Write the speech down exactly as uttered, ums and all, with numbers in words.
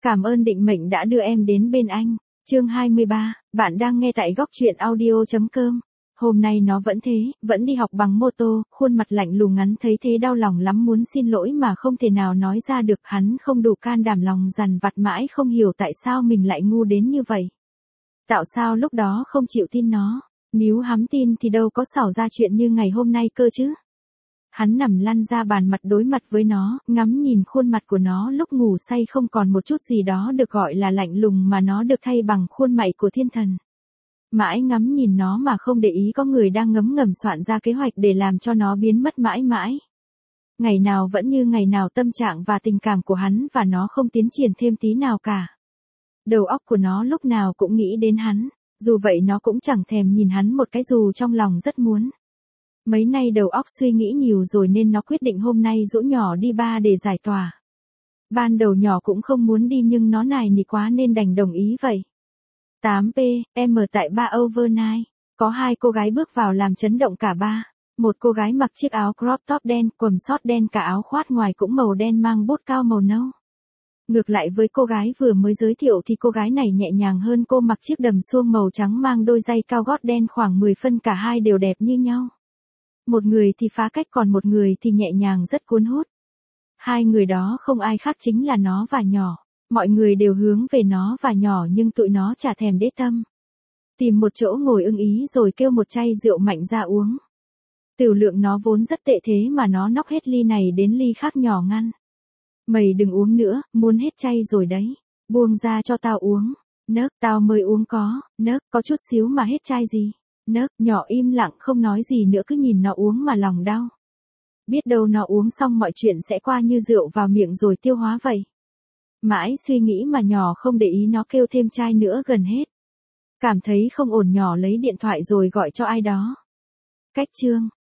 Cảm ơn định mệnh đã đưa em đến bên anh. Chương hai mươi ba, bạn đang nghe tại góc truyện audio.com. Hôm nay nó vẫn thế, vẫn đi học bằng mô tô, khuôn mặt lạnh lùng ngắn thấy thế đau lòng lắm muốn xin lỗi mà không thể nào nói ra được, hắn không đủ can đảm lòng dằn vặt mãi không hiểu tại sao mình lại ngu đến như vậy. Tạo sao lúc đó không chịu tin nó, nếu hắn tin thì đâu có xảo ra chuyện như ngày hôm nay cơ chứ. Hắn nằm lăn ra bàn mặt đối mặt với nó, ngắm nhìn khuôn mặt của nó lúc ngủ say không còn một chút gì đó được gọi là lạnh lùng mà nó được thay bằng khuôn mày của thiên thần. Mãi ngắm nhìn nó mà không để ý có người đang ngấm ngầm soạn ra kế hoạch để làm cho nó biến mất mãi mãi. Ngày nào vẫn như ngày nào, tâm trạng và tình cảm của hắn và nó không tiến triển thêm tí nào cả. Đầu óc của nó lúc nào cũng nghĩ đến hắn, dù vậy nó cũng chẳng thèm nhìn hắn một cái dù trong lòng rất muốn. Mấy nay đầu óc suy nghĩ nhiều rồi nên nó quyết định hôm nay dỗ nhỏ đi ba để giải tỏa. Ban đầu nhỏ cũng không muốn đi nhưng nó nài nỉ quá nên đành đồng ý vậy. tám p m tại bar overnight, có hai cô gái bước vào làm chấn động cả ba. Một cô gái mặc chiếc áo crop top đen, quần sót đen, cả áo khoác ngoài cũng màu đen mang bốt cao màu nâu. Ngược lại với cô gái vừa mới giới thiệu thì cô gái này nhẹ nhàng hơn, cô mặc chiếc đầm suông màu trắng mang đôi giày cao gót đen khoảng mười phân, cả hai đều đẹp như nhau. Một người thì phá cách còn một người thì nhẹ nhàng rất cuốn hút. Hai người đó không ai khác chính là nó và nhỏ. Mọi người đều hướng về nó và nhỏ nhưng tụi nó chả thèm để tâm. Tìm một chỗ ngồi ưng ý rồi kêu một chai rượu mạnh ra uống. Tiểu lượng nó vốn rất tệ thế mà nó nóc hết ly này đến ly khác nhỏ ngăn. Mày đừng uống nữa, muốn hết chay rồi đấy. Buông ra cho tao uống. Nấc, tao mới uống có, nấc, có chút xíu mà hết chai gì. Nấc, nhỏ im lặng không nói gì nữa cứ nhìn nó uống mà lòng đau. Biết đâu nó uống xong mọi chuyện sẽ qua như rượu vào miệng rồi tiêu hóa vậy. Mãi suy nghĩ mà nhỏ không để ý nó kêu thêm chai nữa gần hết. Cảm thấy không ổn nhỏ lấy điện thoại rồi gọi cho ai đó. Cách chương,